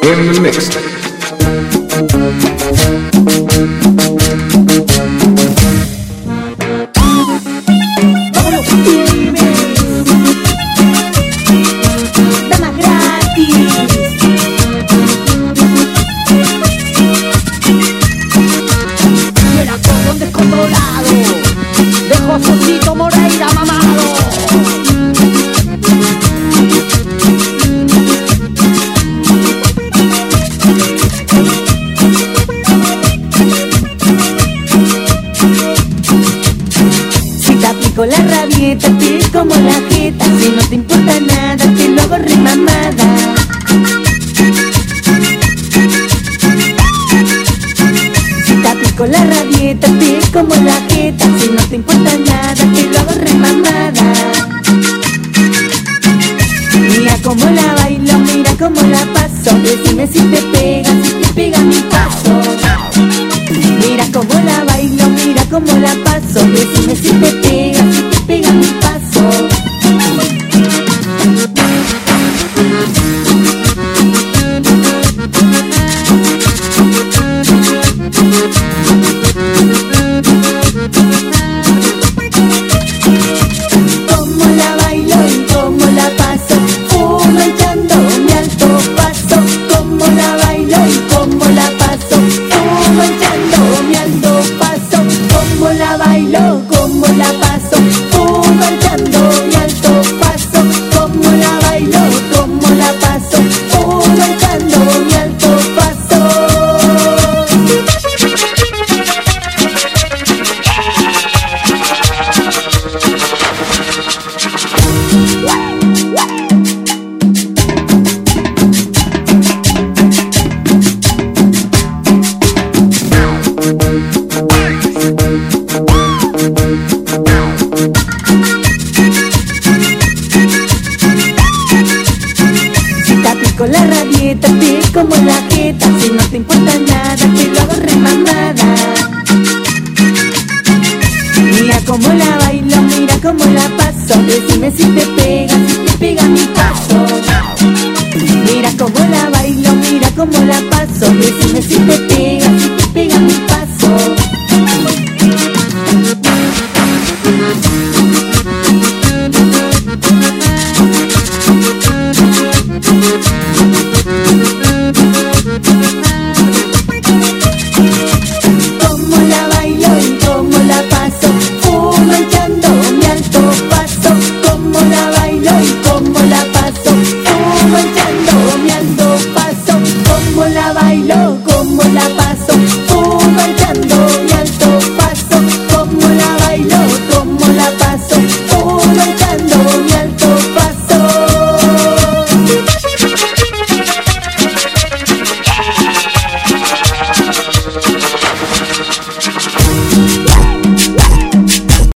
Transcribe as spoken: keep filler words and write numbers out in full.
in the mix. Con la rabieta, te como la jeta. Si no te importa nada, te lo hago remamada. Si te aplico la rabieta, te como la jeta. Si no te importa nada, te lo hago remamada. Mira cómo la bailo, mira cómo la paso. Decime si te pega, si te pega mi paso. Mira cómo la bailo, mira cómo la paso. Decime si te pega, si te pega mi paso. Cómo la bailo y cómo la paso, uh, manchando mi alto paso. Cómo la bailo y cómo la paso, uh, manchando mi alto paso. Cómo la bailo, cómo la paso, uh, manchando mi alto paso. Cómo la bailo, cómo la paso, uh, manchando mi alto paso. Con la rabieta, te como la jeta. Si no te importa nada, te lo hago remamada. Mira cómo la bailo, mira cómo la paso. Decime si te pega.